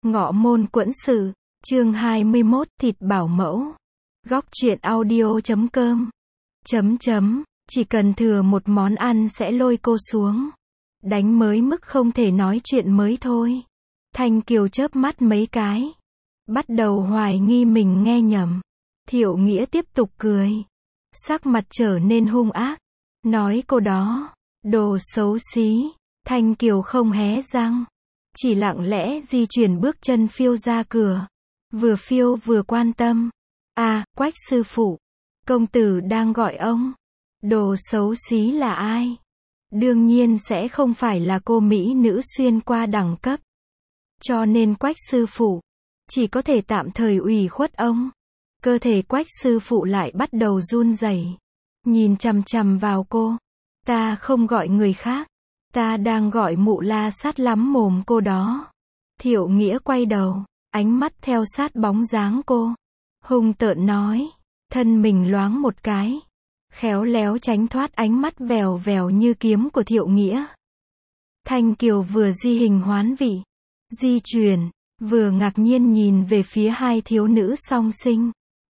Ngọ môn quẫn sự, chương 21, thịt bảo mẫu. Góc truyện audio.com. Chỉ cần thừa một món ăn sẽ lôi cô xuống. Đánh mới mức không thể nói chuyện mới thôi. Thanh Kiều chớp mắt mấy cái. Bắt đầu hoài nghi mình nghe nhầm. Thiệu Nghĩa tiếp tục cười. Sắc mặt trở nên hung ác. Nói cô đó, đồ xấu xí. Thanh Kiều không hé răng. Chỉ lặng lẽ di chuyển bước chân phiêu ra cửa. Vừa phiêu vừa quan tâm. À, Quách sư phụ. Công tử đang gọi ông. Đồ xấu xí là ai? Đương nhiên sẽ không phải là cô mỹ nữ xuyên qua đẳng cấp. Cho nên Quách sư phụ chỉ có thể tạm thời ủy khuất ông. Cơ thể Quách sư phụ lại bắt đầu run rẩy. Nhìn chằm chằm vào cô. Ta không gọi người khác. Ta đang gọi Mụ La Sát lắm mồm cô đó. Thiệu Nghĩa quay đầu, ánh mắt theo sát bóng dáng cô. Hung tợn nói, thân mình loáng một cái. Khéo léo tránh thoát ánh mắt vèo vèo như kiếm của Thiệu Nghĩa. Thanh Kiều vừa di hình hoán vị, di chuyển, vừa ngạc nhiên nhìn về phía hai thiếu nữ song sinh.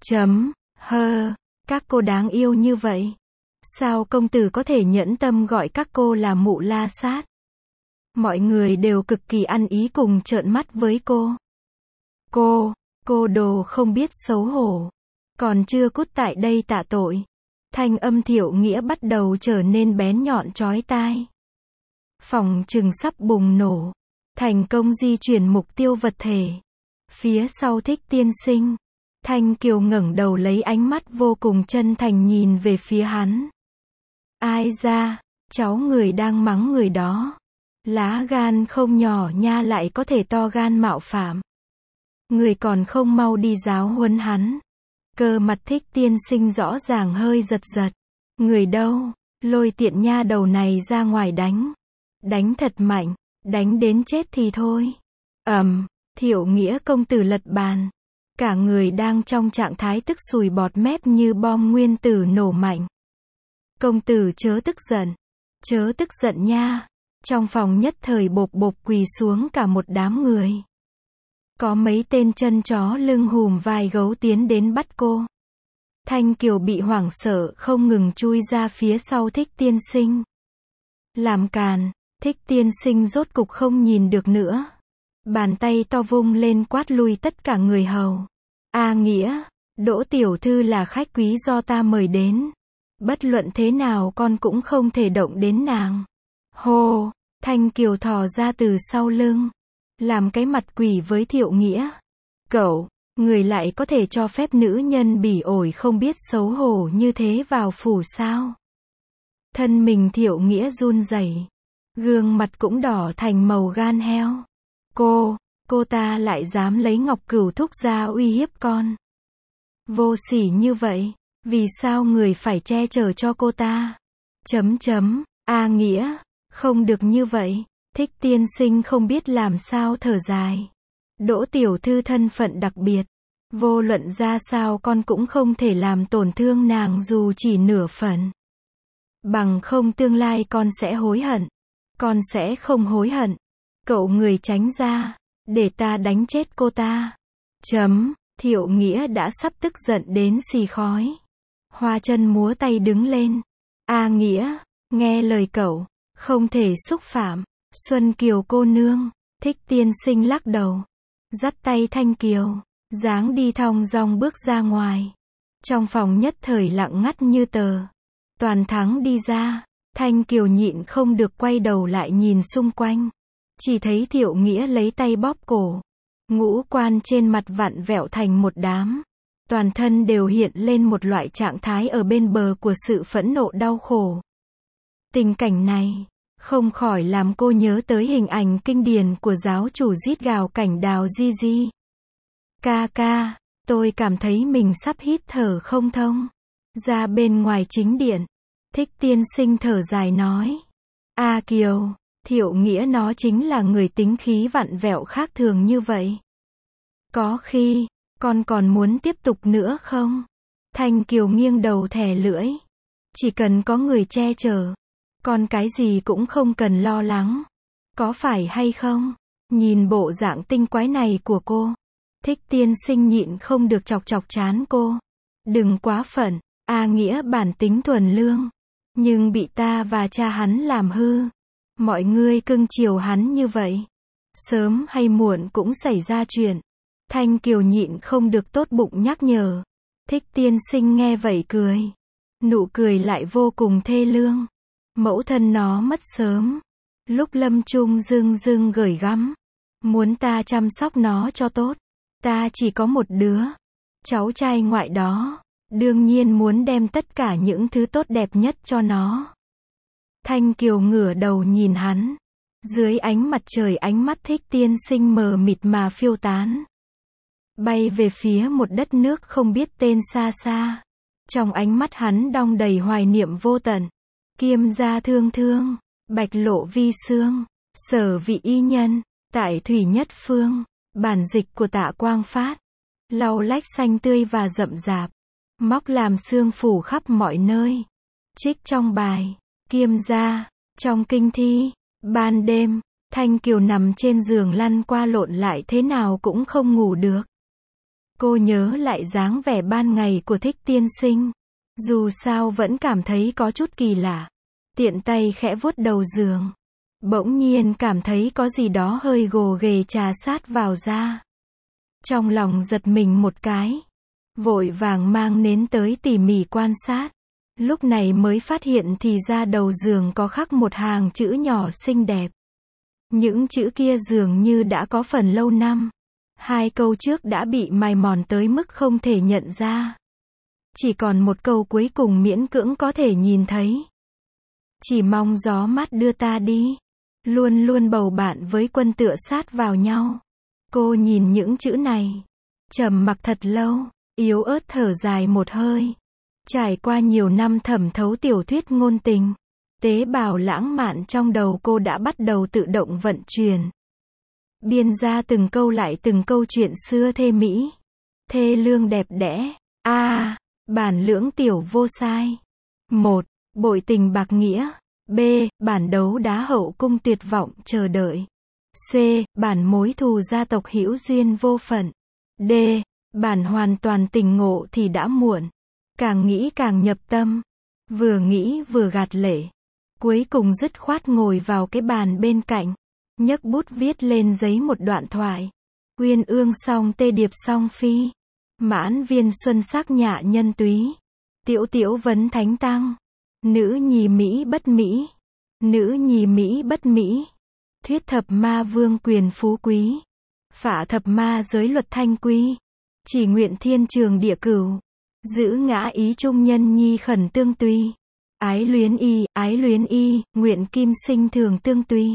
Các cô đáng yêu như vậy. Sao công tử có thể nhẫn tâm gọi các cô là Mụ La Sát? Mọi người đều cực kỳ ăn ý cùng trợn mắt với cô. Cô đồ không biết xấu hổ. Còn chưa cút tại đây tạ tội. Thanh âm Thiệu Nghĩa bắt đầu trở nên bén nhọn chói tai. Phòng chừng sắp bùng nổ. Thành công di chuyển mục tiêu vật thể. Phía sau Thích tiên sinh. Thanh Kiều ngẩng đầu lấy ánh mắt vô cùng chân thành nhìn về phía hắn. Ai ra, cháu người đang mắng người đó. Lá gan không nhỏ nha, lại có thể to gan mạo phạm. Người còn không mau đi giáo huấn hắn. Cơ mặt Thích tiên sinh rõ ràng hơi giật giật. Người đâu, lôi tiện nha đầu này ra ngoài đánh. Đánh thật mạnh, đánh đến chết thì thôi. Thiệu Nghĩa công tử lật bàn. Cả người đang trong trạng thái tức sùi bọt mép như bom nguyên tử nổ mạnh. Công tử chớ tức giận nha. Trong phòng nhất thời bộp bộp quỳ xuống cả một đám người. Có mấy tên chân chó lưng hùm vai gấu tiến đến bắt cô. Thanh Kiều bị hoảng sợ không ngừng chui ra phía sau Thích tiên sinh. Làm càn, Thích tiên sinh rốt cục không nhìn được nữa. Bàn tay to vung lên quát lui tất cả người hầu. A Nghĩa, Đỗ tiểu thư là khách quý do ta mời đến. Bất luận thế nào con cũng không thể động đến nàng. Hô, Thanh Kiều thò ra từ sau lưng. Làm cái mặt quỷ với Thiệu Nghĩa. Cậu, người lại có thể cho phép nữ nhân bỉ ổi không biết xấu hổ như thế vào phủ sao? Thân mình Thiệu Nghĩa run rẩy. Gương mặt cũng đỏ thành màu gan heo. Cô ta lại dám lấy Ngọc Cửu thúc ra uy hiếp con. Vô sỉ như vậy, vì sao người phải che chở cho cô ta? A Nghĩa, không được như vậy. Thích tiên sinh không biết làm sao thở dài. Đỗ tiểu thư thân phận đặc biệt. Vô luận ra sao con cũng không thể làm tổn thương nàng dù chỉ nửa phần. Bằng không tương lai con sẽ hối hận. Con sẽ không hối hận. Cậu người tránh ra, để ta đánh chết cô ta. Thiệu Nghĩa đã sắp tức giận đến xì khói. Hoa chân múa tay đứng lên. A Nghĩa, nghe lời cậu, không thể xúc phạm Xuân Kiều cô nương. Thích tiên sinh lắc đầu, dắt tay Thanh Kiều, dáng đi thong dong bước ra ngoài. Trong phòng nhất thời lặng ngắt như tờ. Toàn Thắng đi ra. Thanh Kiều nhịn không được quay đầu lại nhìn xung quanh. Chỉ thấy Thiệu Nghĩa lấy tay bóp cổ. Ngũ quan trên mặt vặn vẹo thành một đám. Toàn thân đều hiện lên một loại trạng thái ở bên bờ của sự phẫn nộ đau khổ. Tình cảnh này không khỏi làm cô nhớ tới hình ảnh kinh điển của giáo chủ rít gào Cảnh Đào Di Di. Ca, tôi cảm thấy mình sắp hít thở không thông. Ra bên ngoài chính điện, Thích tiên sinh thở dài nói. A Kiều, Thiệu Nghĩa nó chính là người tính khí vặn vẹo khác thường như vậy. Có khi, con còn muốn tiếp tục nữa không? Thanh Kiều nghiêng đầu thè lưỡi. Chỉ cần có người che chở, con cái gì cũng không cần lo lắng. Có phải hay không? Nhìn bộ dạng tinh quái này của cô, Thích tiên sinh nhịn không được chọc chọc trán cô. Đừng quá phận, A Nghĩa bản tính thuần lương, nhưng bị ta và cha hắn làm hư. Mọi người cưng chiều hắn như vậy, sớm hay muộn cũng xảy ra chuyện. Thanh Kiều nhịn không được tốt bụng nhắc nhở. Thích tiên sinh nghe vậy cười. Nụ cười lại vô cùng thê lương. Mẫu thân nó mất sớm. Lúc lâm chung dưng dưng gửi gắm. Muốn ta chăm sóc nó cho tốt. Ta chỉ có một đứa. Cháu trai ngoại đó. Đương nhiên muốn đem tất cả những thứ tốt đẹp nhất cho nó. Thanh Kiều ngửa đầu nhìn hắn. Dưới ánh mặt trời ánh mắt Thích tiên sinh mờ mịt mà phiêu tán. Bay về phía một đất nước không biết tên xa xa. Trong ánh mắt hắn đong đầy hoài niệm vô tận. Kiêm gia thương thương, bạch lộ vi xương, sở vị y nhân, tại thủy nhất phương. Bản dịch của Tạ Quang Phát. Lau lách xanh tươi và rậm rạp. Móc làm xương phủ khắp mọi nơi. Trích trong bài, Kiêm gia, trong kinh thi. Ban đêm, Thanh Kiều nằm trên giường lăn qua lộn lại thế nào cũng không ngủ được. Cô nhớ lại dáng vẻ ban ngày của Thích tiên sinh. Dù sao vẫn cảm thấy có chút kỳ lạ. Tiện tay khẽ vuốt đầu giường. Bỗng nhiên cảm thấy có gì đó hơi gồ ghề trà sát vào da. Trong lòng giật mình một cái. Vội vàng mang nến tới tỉ mỉ quan sát. Lúc này mới phát hiện thì ra đầu giường có khắc một hàng chữ nhỏ xinh đẹp. Những chữ kia dường như đã có phần lâu năm. 2 câu trước đã bị mài mòn tới mức không thể nhận ra. Chỉ còn một câu cuối cùng miễn cưỡng có thể nhìn thấy. Chỉ mong gió mát đưa ta đi. Luôn luôn bầu bạn với quân tựa sát vào nhau. Cô nhìn những chữ này. Trầm mặc thật lâu. Yếu ớt thở dài một hơi. Trải qua nhiều năm thẩm thấu tiểu thuyết ngôn tình. Tế bào lãng mạn trong đầu cô đã bắt đầu tự động vận chuyển. Biên ra từng câu lại từng câu chuyện xưa thê mỹ. Thê lương đẹp đẽ. A. Bản lưỡng tiểu vô sai. 1. Bội tình bạc nghĩa. B. Bản đấu đá hậu cung tuyệt vọng chờ đợi. C. Bản mối thù gia tộc hữu duyên vô phận. D. Bản hoàn toàn tình ngộ thì đã muộn. Càng nghĩ càng nhập tâm. Vừa nghĩ vừa gạt lệ. Cuối cùng dứt khoát ngồi vào cái bàn bên cạnh. Nhấc bút viết lên giấy một đoạn thoại. Uyên ương song tê điệp song phi. Mãn viên xuân sắc nhạ nhân túy. Tiểu tiểu vấn thánh tăng. Nữ nhì mỹ bất mỹ. Nữ nhì mỹ bất mỹ. Thuyết thập ma vương quyền phú quý. Phả thập ma giới luật thanh quy. Chỉ nguyện thiên trường địa cửu. Giữ ngã ý trung nhân nhi khẩn tương tuy. Ái luyến y, nguyện kim sinh thường tương tuy.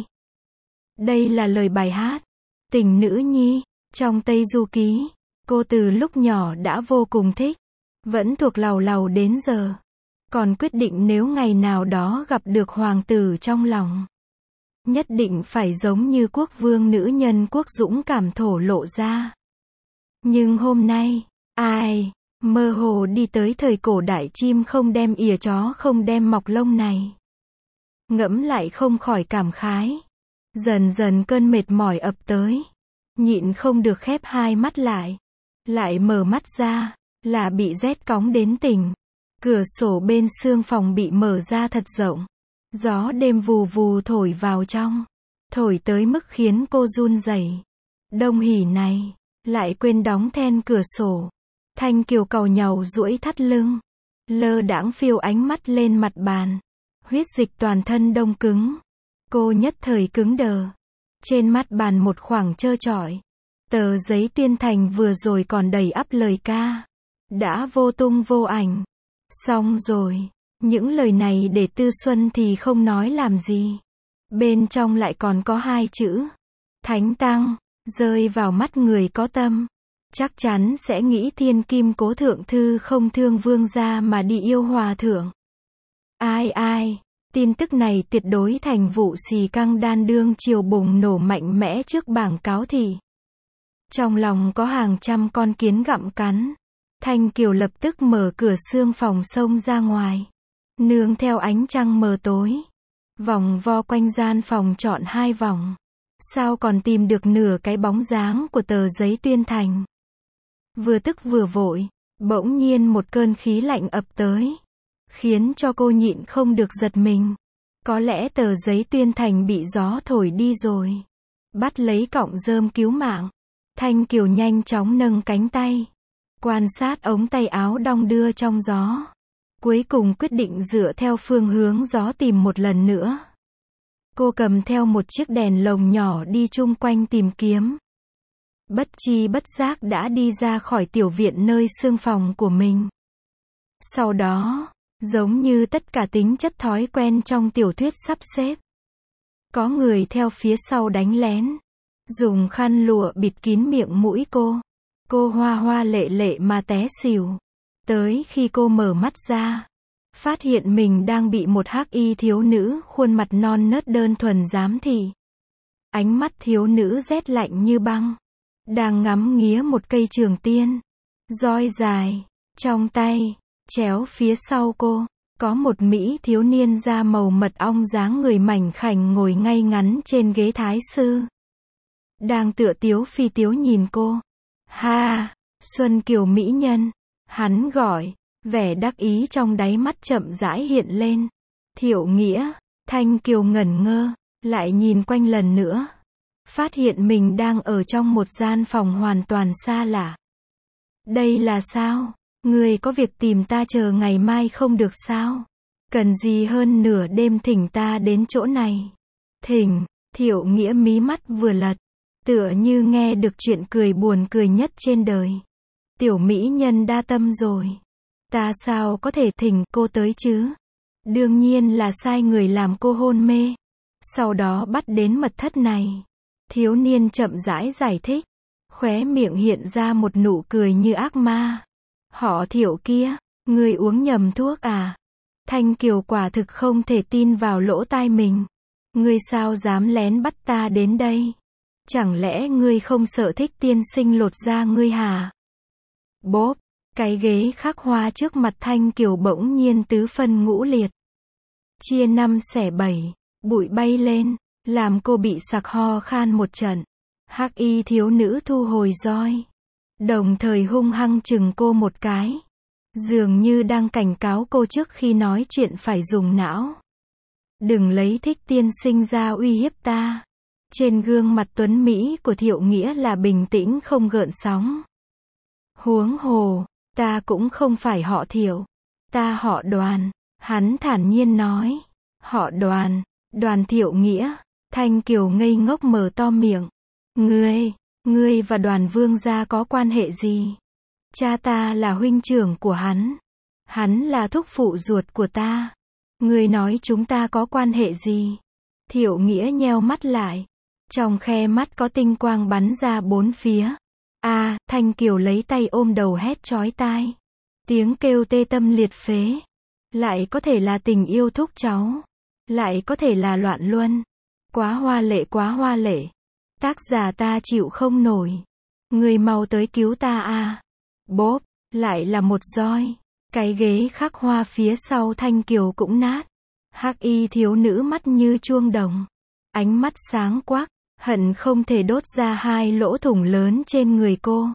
Đây là lời bài hát. Tình nữ nhi. Trong Tây Du Ký. Cô từ lúc nhỏ đã vô cùng thích. Vẫn thuộc lầu lầu đến giờ. Còn quyết định nếu ngày nào đó gặp được hoàng tử trong lòng. Nhất định phải giống như quốc vương nữ nhân quốc dũng cảm thổ lộ ra. Nhưng hôm nay, ai, mơ hồ đi tới thời cổ đại chim không đem ỉa chó không đem mọc lông này. Ngẫm lại không khỏi cảm khái. Dần dần cơn mệt mỏi ập tới. Nhịn không được khép hai mắt lại. Lại mở mắt ra, là bị rét cóng đến tỉnh. Cửa sổ bên xương phòng bị mở ra thật rộng. Gió đêm vù vù thổi vào trong. Thổi tới mức khiến cô run rẩy. Đông hỉ này, lại quên đóng then cửa sổ. Thanh Kiều cầu nhàu duỗi thắt lưng. Lơ đãng phiêu ánh mắt lên mặt bàn. Huyết dịch toàn thân đông cứng. Cô nhất thời cứng đờ. Trên mắt bàn một khoảng trơ trọi. Tờ giấy tuyên thành vừa rồi còn đầy ắp lời ca. Đã vô tung vô ảnh. Xong rồi. Những lời này để Tư Xuân thì không nói làm gì. Bên trong lại còn có 2 chữ. Thánh tăng. Rơi vào mắt người có tâm. Chắc chắn sẽ nghĩ thiên kim cố thượng thư không thương vương gia mà đi yêu hòa thượng. Ai. Tin tức này tuyệt đối thành vụ xì căng đan đương chiều bùng nổ mạnh mẽ trước bảng cáo thị. Trong lòng có hàng trăm con kiến gặm cắn. Thanh Kiều lập tức mở cửa xương phòng xông ra ngoài. Nương theo ánh trăng mờ tối. Vòng vo quanh gian phòng trọn 2 vòng. Sao còn tìm được nửa cái bóng dáng của tờ giấy tuyên thành. Vừa tức vừa vội, bỗng nhiên một cơn khí lạnh ập tới, khiến cho cô nhịn không được giật mình. Có lẽ tờ giấy tuyên thành bị gió thổi đi rồi. Bắt lấy cọng rơm cứu mạng, Thanh Kiều nhanh chóng nâng cánh tay, quan sát ống tay áo đong đưa trong gió. Cuối cùng quyết định dựa theo phương hướng gió tìm một lần nữa. Cô cầm theo một chiếc đèn lồng nhỏ đi chung quanh tìm kiếm. Bất chi bất giác đã đi ra khỏi tiểu viện nơi xương phòng của mình. Sau đó, giống như tất cả tính chất thói quen trong tiểu thuyết sắp xếp, có người theo phía sau đánh lén, dùng khăn lụa bịt kín miệng mũi cô. Cô hoa hoa lệ lệ mà té xỉu. Tới khi cô mở mắt ra, phát hiện mình đang bị một hắc y thiếu nữ khuôn mặt non nớt đơn thuần giám thị. Ánh mắt thiếu nữ rét lạnh như băng, đang ngắm nghía một cây trường tiên, roi dài, trong tay, chéo phía sau cô, có một mỹ thiếu niên da màu mật ong dáng người mảnh khảnh ngồi ngay ngắn trên ghế thái sư. Đang tựa tiếu phi tiếu nhìn cô. Ha, Xuân Kiều mỹ nhân, hắn gọi, vẻ đắc ý trong đáy mắt chậm rãi hiện lên. Thiệu Nghĩa, Thanh Kiều ngẩn ngơ, lại nhìn quanh lần nữa. Phát hiện mình đang ở trong một gian phòng hoàn toàn xa lạ. Đây là sao? Người có việc tìm ta chờ ngày mai không được sao? Cần gì hơn nửa đêm thỉnh ta đến chỗ này? Thỉnh, Thiệu Nghĩa mí mắt vừa lật, tựa như nghe được chuyện cười buồn cười nhất trên đời. Tiểu mỹ nhân đa tâm rồi. Ta sao có thể thỉnh cô tới chứ? Đương nhiên là sai người làm cô hôn mê. Sau đó bắt đến mật thất này. Thiếu niên chậm rãi giải thích. Khóe miệng hiện ra một nụ cười như ác ma. Họ Thiệu kia, ngươi uống nhầm thuốc à? Thanh Kiều quả thực không thể tin vào lỗ tai mình. Ngươi sao dám lén bắt ta đến đây? Chẳng lẽ ngươi không sợ Thích tiên sinh lột da ngươi hả? Bốp, cái ghế khắc hoa trước mặt Thanh Kiều bỗng nhiên tứ phân ngũ liệt. Chia năm xẻ bảy, bụi bay lên, làm cô bị sặc ho khan một trận. Hắc y thiếu nữ thu hồi roi, đồng thời hung hăng chừng cô một cái. Dường như đang cảnh cáo cô trước khi nói chuyện phải dùng não. Đừng lấy Thích tiên sinh ra uy hiếp ta. Trên gương mặt tuấn Mỹ của Thiệu Nghĩa là bình tĩnh không gợn sóng. Huống hồ, ta cũng không phải họ Thiệu. Ta họ Đoàn, hắn thản nhiên nói. Họ Đoàn, Đoàn Thiệu Nghĩa. Thanh Kiều ngây ngốc mở to miệng. Ngươi và Đoàn vương gia có quan hệ gì? Cha ta là huynh trưởng của hắn. Hắn là thúc phụ ruột của ta. Ngươi nói chúng ta có quan hệ gì? Thiệu Nghĩa nheo mắt lại. Trong khe mắt có tinh quang bắn ra bốn phía. Thanh Kiều lấy tay ôm đầu hét chói tai. Tiếng kêu tê tâm liệt phế. Lại có thể là tình yêu thúc cháu. Lại có thể là loạn luân. Quá hoa lệ quá hoa lệ. Tác giả ta chịu không nổi. Người mau tới cứu ta a. Bốp, lại là một roi. Cái ghế khắc hoa phía sau Thanh Kiều cũng nát. Hắc y thiếu nữ mắt như chuông đồng. Ánh mắt sáng quắc, hận không thể đốt ra hai lỗ thủng lớn trên người cô.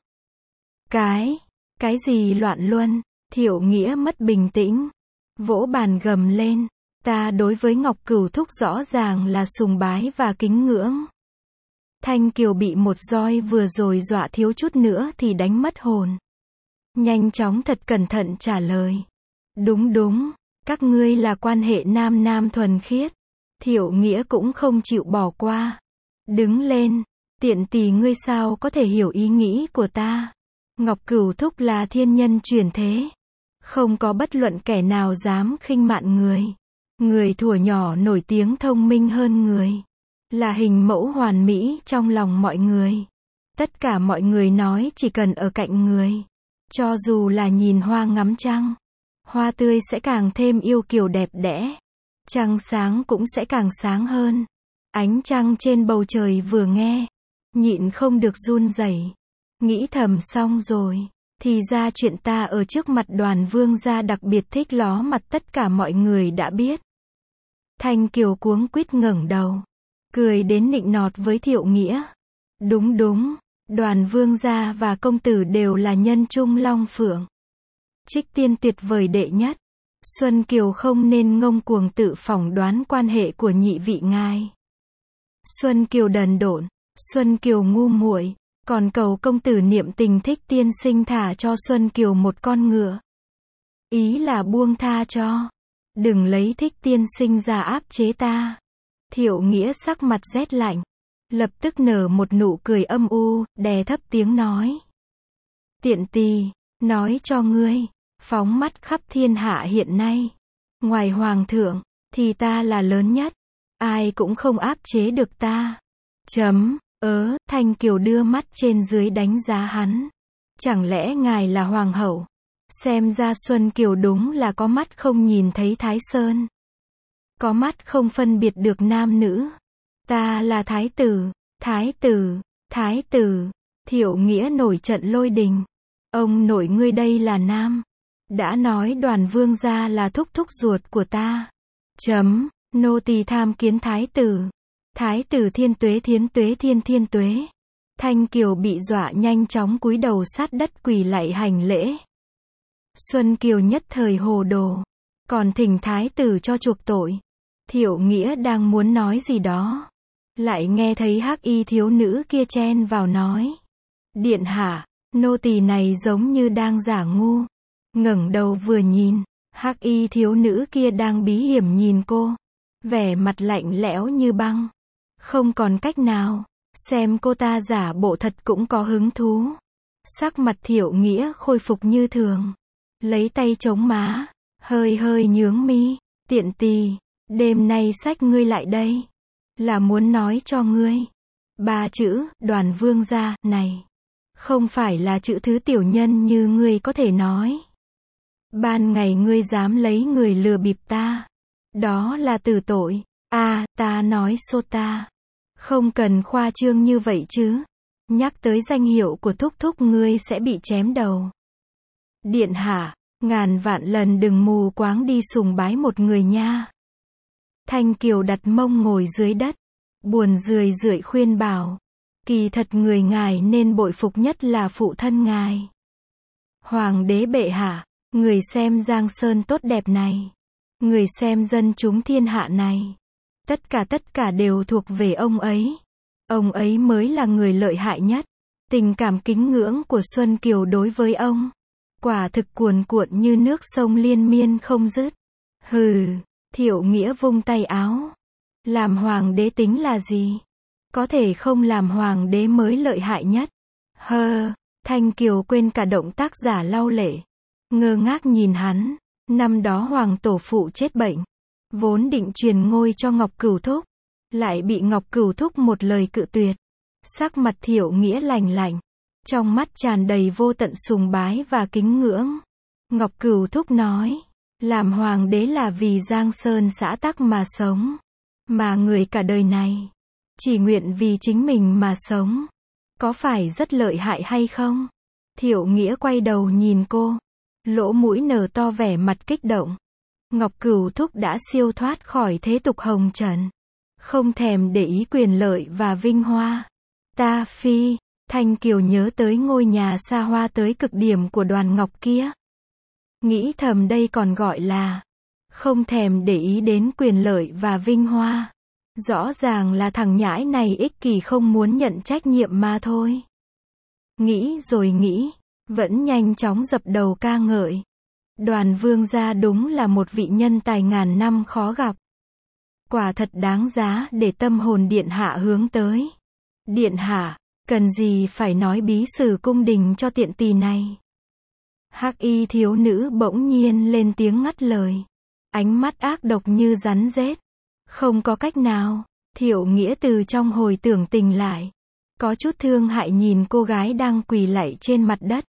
Cái gì loạn luân? Thiệu Nghĩa mất bình tĩnh. Vỗ bàn gầm lên. Ta đối với Ngọc Cửu thúc rõ ràng là sùng bái và kính ngưỡng. Thanh Kiều bị một roi vừa rồi dọa thiếu chút nữa thì đánh mất hồn. Nhanh chóng thật cẩn thận trả lời. Đúng, các ngươi là quan hệ nam nam thuần khiết. Thiệu Nghĩa cũng không chịu bỏ qua. Đứng lên, tiện tỳ ngươi sao có thể hiểu ý nghĩ của ta. Ngọc Cửu thúc là thiên nhân chuyển thế. Không có bất luận kẻ nào dám khinh mạn người. Người thuở nhỏ nổi tiếng thông minh hơn người. Là hình mẫu hoàn mỹ trong lòng mọi người. Tất cả mọi người nói chỉ cần ở cạnh người. Cho dù là nhìn hoa ngắm trăng. Hoa tươi sẽ càng thêm yêu kiều đẹp đẽ. Trăng sáng cũng sẽ càng sáng hơn. Ánh trăng trên bầu trời vừa nghe. Nhịn không được run rẩy. Nghĩ thầm xong rồi. Thì ra chuyện ta ở trước mặt Đoàn vương gia đặc biệt thích ló mặt tất cả mọi người đã biết. Thanh Kiều cuống quýt ngẩng đầu. cười đến nịnh nọt với Thiệu Nghĩa. Đúng đúng, Đoàn vương gia và công tử đều là nhân trung long phượng. Trích tiên tuyệt vời đệ nhất. Xuân Kiều không nên ngông cuồng tự phỏng đoán quan hệ của nhị vị ngài. Xuân Kiều đần độn, Xuân Kiều ngu muội, còn cầu công tử niệm tình thích tiên sinh thả cho Xuân Kiều một con ngựa. Ý là buông tha cho. Đừng lấy thích tiên sinh ra áp chế ta. Thiệu Nghĩa sắc mặt rét lạnh. Lập tức nở một nụ cười âm u, đè thấp tiếng nói. Tiện tỳ, nói cho ngươi, phóng mắt khắp thiên hạ hiện nay. Ngoài hoàng thượng, thì ta là lớn nhất. Ai cũng không áp chế được ta. Thanh Kiều đưa mắt trên dưới đánh giá hắn. Chẳng lẽ ngài là hoàng hậu? Xem ra Xuân Kiều đúng là có mắt không nhìn thấy Thái Sơn. Có mắt không phân biệt được nam nữ. Ta là thái tử, thái tử, thái tử. Thiệu Nghĩa nổi trận lôi đình. Ông nội ngươi đây là nam. Đã nói Đoàn vương gia là thúc thúc ruột của ta. Nô tỳ tham kiến thái tử. Thái tử thiên tuế thiên tuế. Thanh Kiều bị dọa nhanh chóng cúi đầu sát đất quỳ lạy hành lễ. Xuân Kiều nhất thời hồ đồ. Còn thỉnh thái tử cho chuộc tội. Thiệu Nghĩa đang muốn nói gì đó. Lại nghe thấy hắc y thiếu nữ kia chen vào nói. Điện hạ, nô tỳ này giống như đang giả ngu. Ngẩng đầu vừa nhìn, hắc y thiếu nữ kia đang bí hiểm nhìn cô. Vẻ mặt lạnh lẽo như băng. Không còn cách nào. Xem cô ta giả bộ thật cũng có hứng thú. Sắc mặt Thiệu Nghĩa khôi phục như thường. Lấy tay chống má. Hơi hơi nhướng mi. Tiện tỳ, đêm nay xách ngươi lại đây. Là muốn nói cho ngươi. 3 chữ, Đoàn vương gia, này. Không phải là chữ thứ tiểu nhân như ngươi có thể nói. Ban ngày ngươi dám lấy người lừa bịp ta. Đó là tử tội. Ta nói ta. Không cần khoa trương như vậy chứ. Nhắc tới danh hiệu của thúc thúc ngươi sẽ bị chém đầu. Điện hạ, ngàn vạn lần đừng mù quáng đi sùng bái một người nha. Thanh Kiều đặt mông ngồi dưới đất. Buồn rười rượi khuyên bảo. Kỳ thật người ngài nên bội phục nhất là phụ thân ngài. Hoàng đế bệ hạ, người xem Giang Sơn tốt đẹp này. Người xem dân chúng thiên hạ này. Tất cả đều thuộc về ông ấy. Ông ấy mới là người lợi hại nhất. Tình cảm kính ngưỡng của Xuân Kiều đối với ông. Quả thực cuồn cuộn như nước sông liên miên không dứt. Hừ, Thiệu Nghĩa vung tay áo. Làm hoàng đế tính là gì? Có thể không làm hoàng đế mới lợi hại nhất. Thanh Kiều quên cả động tác giả lau lệ. Ngơ ngác nhìn hắn. Năm đó hoàng tổ phụ chết bệnh. Vốn định truyền ngôi cho Ngọc Cửu Thúc. Lại bị Ngọc Cửu Thúc một lời cự tuyệt. Sắc mặt Thiệu Nghĩa lạnh lạnh. Trong mắt tràn đầy vô tận sùng bái và kính ngưỡng. Ngọc Cửu Thúc nói. Làm hoàng đế là vì Giang Sơn xã tắc mà sống. Mà người cả đời này. Chỉ nguyện vì chính mình mà sống. Có phải rất lợi hại hay không? Thiệu Nghĩa quay đầu nhìn cô. Lỗ mũi nở to vẻ mặt kích động. Ngọc Cửu Thúc đã siêu thoát khỏi thế tục hồng trần. Không thèm để ý quyền lợi và vinh hoa. Ta phi, Thanh Kiều nhớ tới ngôi nhà xa hoa tới cực điểm của Đoàn Ngọc kia. Nghĩ thầm đây còn gọi là không thèm để ý đến quyền lợi và vinh hoa. Rõ ràng là thằng nhãi này ích kỷ không muốn nhận trách nhiệm mà thôi. Nghĩ rồi nghĩ, vẫn nhanh chóng dập đầu ca ngợi. Đoàn vương gia đúng là một vị nhân tài ngàn năm khó gặp. Quả thật đáng giá để tâm hồn điện hạ hướng tới. Điện hạ, cần gì phải nói bí sử cung đình cho tiện tỳ này. Hắc y thiếu nữ bỗng nhiên lên tiếng ngắt lời. Ánh mắt ác độc như rắn rết. Không có cách nào, Thiệu Nghĩa từ trong hồi tưởng tỉnh lại. Có chút thương hại nhìn cô gái đang quỳ lạy trên mặt đất.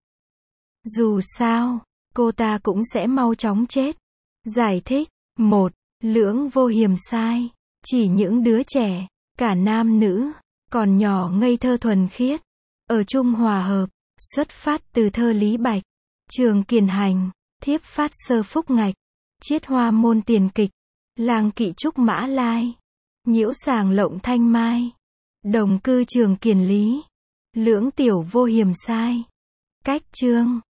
Dù sao, cô ta cũng sẽ mau chóng chết. Giải thích. 1. Lưỡng vô hiểm sai. Chỉ những đứa trẻ, cả nam nữ, còn nhỏ ngây thơ thuần khiết. Ở chung hòa hợp, xuất phát từ thơ Lý Bạch. Trường Kiền Hành, thiếp phát sơ phúc ngạch. Chiết hoa môn tiền kịch. Lang kỵ trúc mã lai. Nhiễu sàng lộng thanh mai. Đồng cư trường kiền lý. Lưỡng tiểu vô hiềm sai. Cách chương.